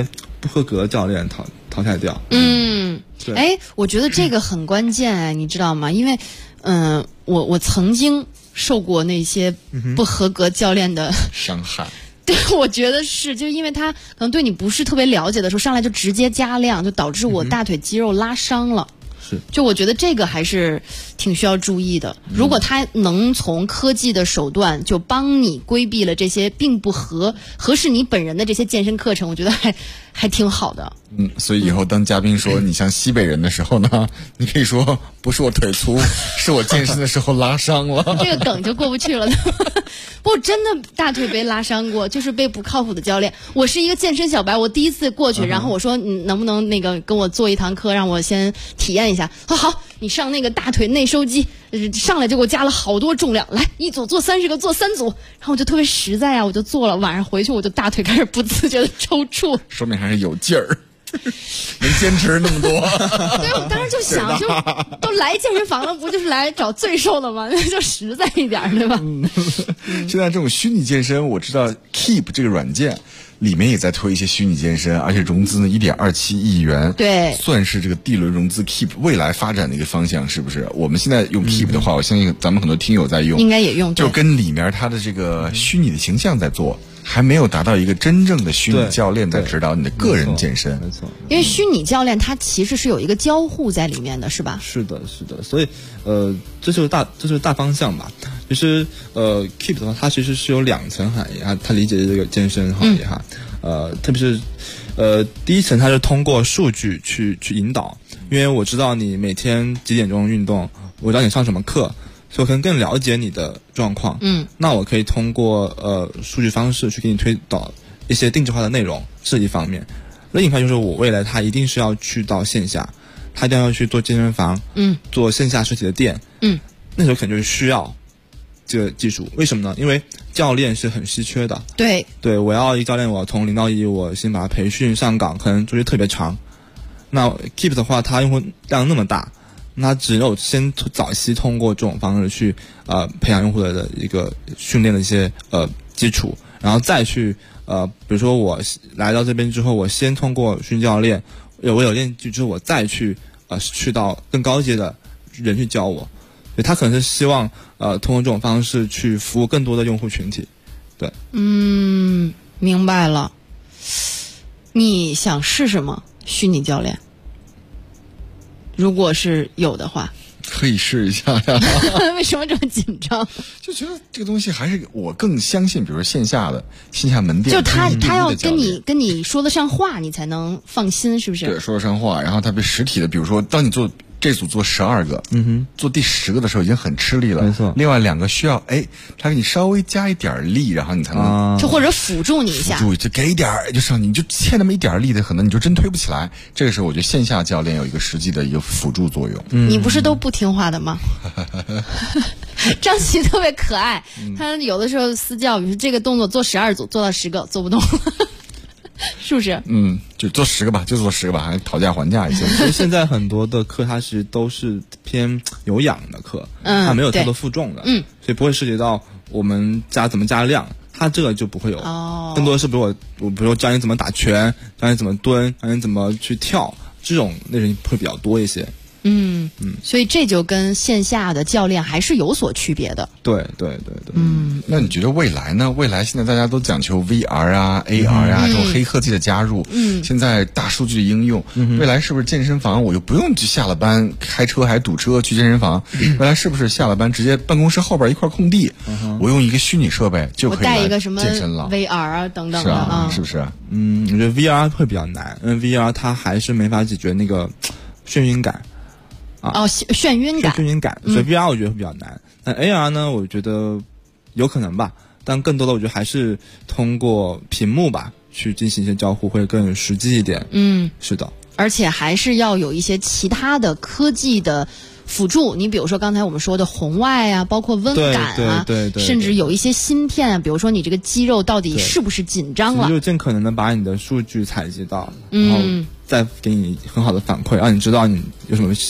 [SPEAKER 12] 不合格的教练淘汰掉。
[SPEAKER 11] 哎，我觉得这个很关键哎，你知道吗？因为我曾经受过那些不合格教练的
[SPEAKER 10] 伤害。
[SPEAKER 11] 对，我觉得是，就因为他可能对你不是特别了解的时候，上来就直接加量，就导致我大腿肌肉拉伤了。就我觉得这个还是挺需要注意的。如果他能从科技的手段就帮你规避了这些并不合适你本人的这些健身课程，我觉得还挺好的。
[SPEAKER 10] 所以以后当嘉宾说你像西北人的时候呢，你可以说不是我腿粗，是我健身的时候拉伤了。
[SPEAKER 11] 这个梗就过不去了。不，真的大腿被拉伤过，就是被不靠谱的教练。我是一个健身小白，我第一次过去，然后我说你能不能那个跟我做一堂课，让我先体验一下。好，你上那个大腿内收肌，上来就给我加了好多重量，来一组做30个，做3组，然后我就特别实在啊，我就做了，晚上回去我就大腿开始不自觉的抽搐，
[SPEAKER 10] 说明还是有劲儿。能坚持那么多。
[SPEAKER 11] 对，我当时就想，就都来健身房了，不就是来找罪受的吗？那就实在一点，对吧？
[SPEAKER 10] 现在这种虚拟健身，我知道 Keep 这个软件里面也在推一些虚拟健身，而且融资呢1.27亿元，
[SPEAKER 11] 对，
[SPEAKER 10] 算是这个 D 轮融资 Keep 未来发展的一个方向，是不是？我们现在用 Keep 的话，我相信咱们很多听友在用，
[SPEAKER 11] 应该也用，
[SPEAKER 10] 就跟里面它的这个虚拟的形象在做。还没有达到一个真正的虚拟教练在指导你的个人健身，
[SPEAKER 12] 没错。
[SPEAKER 11] 因为虚拟教练他其实是有一个交互在里面的，是吧？
[SPEAKER 12] 是的，是的。所以这就是大方向吧。其实Keep 的话，它其实是有2层含义啊，它理解这个健身行业哈。特别是第一层，它是通过数据去引导，因为我知道你每天几点钟运动，我知道你上什么课。所以我可能更了解你的状况，那我可以通过数据方式去给你推导一些定制化的内容，是一方面。另一方面就是我未来他一定是要去到线下，他一定要去做健身房，做线下实体的店，那时候可能就是需要这个技术。为什么呢？因为教练是很稀缺的，
[SPEAKER 11] 对，
[SPEAKER 12] 我要一教练，我从0到1，我先把他培训上岗，可能周期特别长。那 Keep 的话，它用户量那么大。那只有先早期通过这种方式去培养用户的一个训练的一些基础，然后再去比如说我来到这边之后，我先通过训教练，我有练技之后，我再去去到更高阶的人去教我，所以他可能是希望通过这种方式去服务更多的用户群体。对，
[SPEAKER 11] 明白了。你想试什么虚拟教练？如果是有的话，
[SPEAKER 10] 可以试一下呀。
[SPEAKER 11] 为什么这么紧张？
[SPEAKER 10] 就觉得这个东西还是我更相信，比如说线下门店，
[SPEAKER 11] 就他要跟你说得上话，你才能放心，是不是？
[SPEAKER 10] 对，说得上话，然后他被实体的，比如说当你做这组做12个，做第10个的时候已经很吃力了，
[SPEAKER 12] 没错。
[SPEAKER 10] 另外2个需要他给你稍微加一点力，然后你才能
[SPEAKER 11] 就或者辅助你一下，
[SPEAKER 10] 就给一点就上，你就欠那么一点力的，可能你就真推不起来。这个时候我觉得线下教练有一个实际的一个辅助作用。
[SPEAKER 11] 你不是都不听话的吗？张琪特别可爱，他有的时候私教，比如说这个动作做12组，做到10个做不动。是不是？
[SPEAKER 10] 就做10个吧，还讨价还价一些。
[SPEAKER 12] 所以现在很多的课它其实都是偏有氧的课，它没有太多负重的，所以不会涉及到我们怎么加量，它这个就不会有。更多的是比如说教你怎么打拳，教你怎么蹲，教你怎么去跳，这种内容会比较多一些。
[SPEAKER 11] 所以这就跟线下的教练还是有所区别的。
[SPEAKER 12] 对。
[SPEAKER 10] 那你觉得未来呢？未来现在大家都讲求 VR 啊、AR 啊这种黑科技的加入，现在大数据的应用，未来是不是健身房我就不用去下了班开车还堵车去健身房？未来是不是下了班直接办公室后边一块空地，我用一个虚拟设备就可以来健身了？
[SPEAKER 11] 我带一个什么 VR 啊等等的，
[SPEAKER 10] 是不是？
[SPEAKER 12] 我觉得 VR 会比较难，因为 VR 它还是没法解决那个眩晕感。
[SPEAKER 11] 眩晕感，
[SPEAKER 12] 所以 VR 我觉得会比较难。但 AR 呢，我觉得有可能吧，但更多的我觉得还是通过屏幕吧去进行一些交互会更实际一点。是的，
[SPEAKER 11] 而且还是要有一些其他的科技的辅助。你比如说刚才我们说的红外啊，包括温感啊，
[SPEAKER 12] 对，
[SPEAKER 11] 甚至有一些芯片啊，比如说你这个肌肉到底是不是紧张了，
[SPEAKER 12] 就尽可能的把你的数据采集到，然后再给你很好的反馈，让你知道你有什么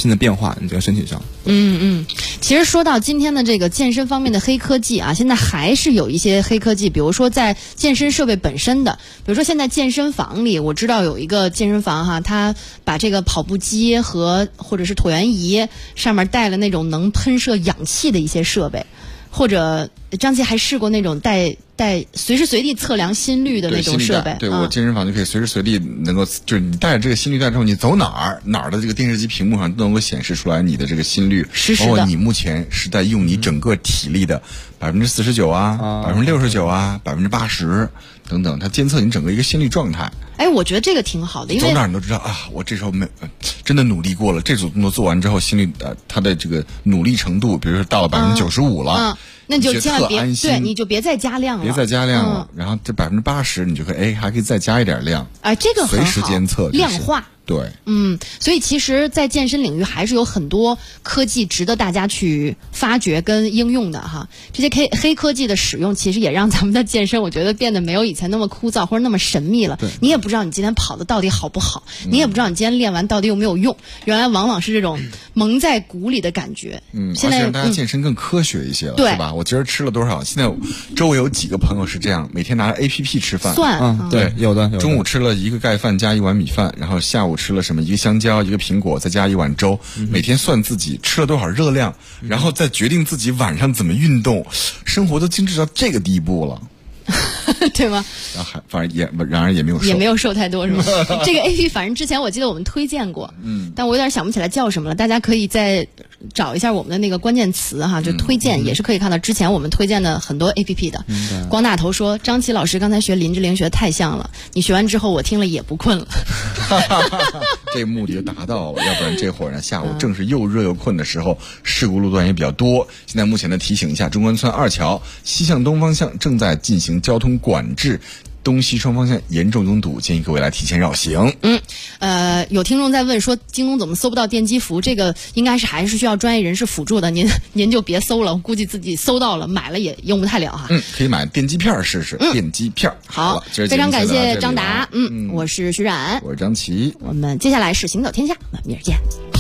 [SPEAKER 12] 新的变化，你这个身体上。
[SPEAKER 11] 其实说到今天的这个健身方面的黑科技啊，现在还是有一些黑科技，比如说在健身设备本身的，比如说现在健身房里，我知道有一个健身房哈，它把这个跑步机或者是椭圆仪上面带了那种能喷射氧气的一些设备，或者张琪还试过那种带随时随地测量心率的那种设备。
[SPEAKER 10] 对，我健身房就可以随时随地能够，就是你带着这个心率带之后，你走哪儿的这个电视机屏幕上都能够显示出来你的这个心率，包括你目前是在用你整个体力的49%啊、69%啊、80%等等，它监测你整个一个心率状态。
[SPEAKER 11] 我觉得这个挺好的，因为
[SPEAKER 10] 走哪儿你都知道啊，我这时候真的努力过了，这组动作做完之后，心率它的这个努力程度，比如说到了95%了。
[SPEAKER 11] 那你就千万别你就别再加量了，
[SPEAKER 10] 然后这80%你就可以还可以再加一点量，
[SPEAKER 11] 这个很好，
[SPEAKER 10] 随时监测
[SPEAKER 11] 量化。
[SPEAKER 10] 对，
[SPEAKER 11] 所以其实在健身领域还是有很多科技值得大家去发掘跟应用的哈。这些黑科技的使用，其实也让咱们的健身我觉得变得没有以前那么枯燥或者那么神秘了。你也不知道你今天跑的到底好不好，你也不知道你今天练完到底有没有用，原来往往是这种蒙在鼓里的感觉。
[SPEAKER 10] 现在让大家健身更科学一些了，是吧？我今儿吃了多少？现在周围有几个朋友是这样，每天拿着 APP 吃饭，
[SPEAKER 12] 对，有的。
[SPEAKER 10] 中午吃了1个盖饭加1碗米饭，然后下午吃了什么1个香蕉1个苹果再加1碗粥，每天算自己吃了多少热量，然后再决定自己晚上怎么运动，生活都精致到这个地步了。
[SPEAKER 11] 对吗？
[SPEAKER 10] 然而也
[SPEAKER 11] 没有瘦太多是吗？这个 APP 反正之前我记得我们推荐过，但我有点想不起来叫什么了。大家可以再找一下我们的那个关键词哈，就推荐也是可以看到之前我们推荐的很多 APP 的。光大头说张琪老师刚才学林志玲学的太像了，你学完之后我听了也不困了。
[SPEAKER 10] 这个目的就达到了，要不然这会儿呢下午正是又热又困的时候，事故路段也比较多。现在目前呢提醒一下，中关村2桥西向东方向正在进行交通管制，东西双方向严重拥堵，建议各位来提前绕行。
[SPEAKER 11] 有听众在问说京东怎么搜不到电击服，这个应该是还是需要专业人士辅助的，您就别搜了，我估计自己搜到了买了也用不太了哈。
[SPEAKER 10] 可以买电击片试试，电击片。
[SPEAKER 11] 好，非常感谢张达，我是徐冉，
[SPEAKER 10] 我是张琪，
[SPEAKER 11] 我们接下来是行走天下，我们明儿见。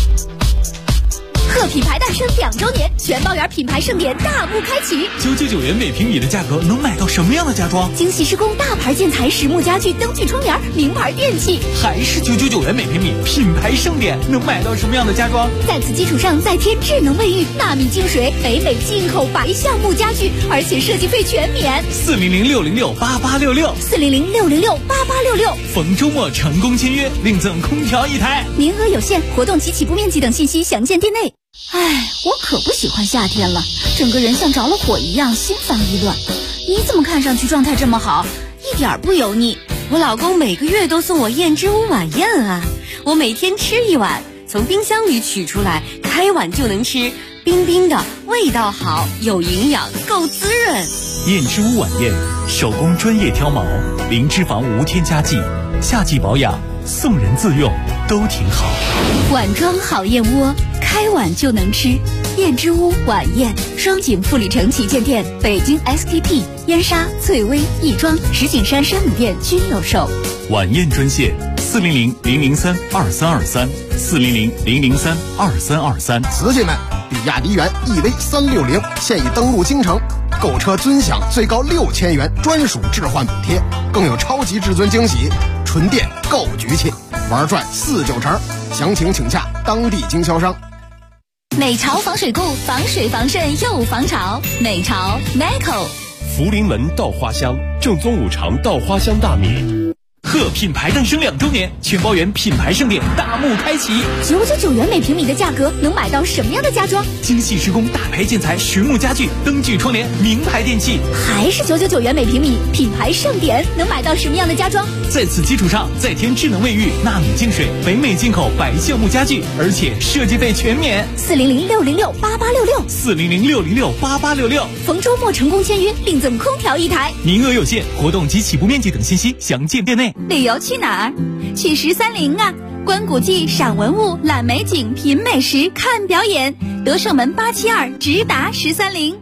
[SPEAKER 4] 贺品牌诞生2周年，全包圆品牌盛典大幕开启。
[SPEAKER 6] 999元每平米的价格能买到什么样的家装？
[SPEAKER 4] 精细施工大牌建材、实木家具、灯具窗帘、名牌电器。
[SPEAKER 6] 还是999元每平米，品牌盛典能买到什么样的家装？
[SPEAKER 4] 在此基础上再添智能卫浴、纳米净水、北美进口白橡木家具，而且设计费全免。
[SPEAKER 6] 400-606-8866
[SPEAKER 4] 400-606-8866。
[SPEAKER 6] 逢周末成功签约，另赠空调1台，
[SPEAKER 4] 名额有限，活动及起步面积等信息详见店内。我可不喜欢夏天了，整个人像着了火一样心烦意乱。你怎么看上去状态这么好，一点不油腻？我老公每个月都送我燕之屋晚宴啊，我每天吃1碗，从冰箱里取出来，开碗就能吃，冰冰的，味道好，有营养，够滋润。
[SPEAKER 7] 燕之屋晚宴，手工专业挑毛，零脂肪无添加剂，夏季保养，送人自用都挺好。
[SPEAKER 4] 碗装好燕窝，开碗就能吃。燕之屋晚宴，双井富力城旗舰店、北京 STP、燕莎、翠微、亦庄、石景山山姆店均有售。
[SPEAKER 7] 晚宴专线400-003-2323 400-003-2323。
[SPEAKER 15] 瓷器们，比亚迪元 EV360现已登陆京城，购车尊享最高6000元专属置换补贴，更有超级至尊惊喜，纯电购局气，玩转4-9成。详情请洽当地经销商。
[SPEAKER 4] 美潮防水固，防水防渗又防潮。美潮 Meco。
[SPEAKER 9] 福临门稻花香，正宗5常稻花香大米。
[SPEAKER 6] 贺品牌诞生2周年，全包圆品牌盛典大幕开启。
[SPEAKER 4] 999元每平米的价格能买到什么样的家装？
[SPEAKER 6] 精细施工大牌建材、实木家具、灯具窗帘、名牌电器。
[SPEAKER 4] 还是999元每平米，品牌盛典能买到什么样的家装？
[SPEAKER 6] 在此基础上再添智能卫浴、纳米净水、北美进口白橡木家具，而且设计费全免。
[SPEAKER 4] 400-606-8866
[SPEAKER 6] 400-606-8866。
[SPEAKER 4] 逢周末成功签约，另赠空调1台，
[SPEAKER 6] 名额有限，活动及起步面积等信息详见店内。
[SPEAKER 4] 旅游去哪儿？去130啊！观古迹、赏文物、览美景、品美食、看表演。德胜门872直达130。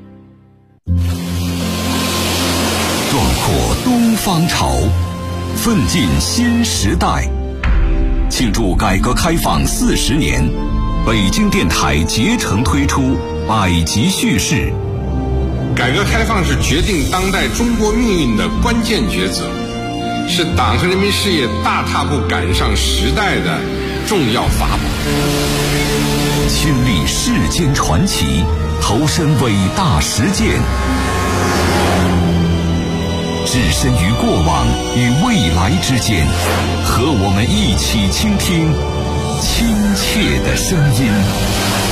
[SPEAKER 16] 壮阔东方潮，奋进新时代。庆祝改革开放40年， 北京电台竭诚推出百集叙事。
[SPEAKER 17] 改革开放是决定当代中国命运的关键抉择，是党和人民事业大踏步赶上时代的重要法宝。
[SPEAKER 16] 亲历世间传奇，投身伟大实践，置身于过往与未来之间，和我们一起倾听亲切的声音。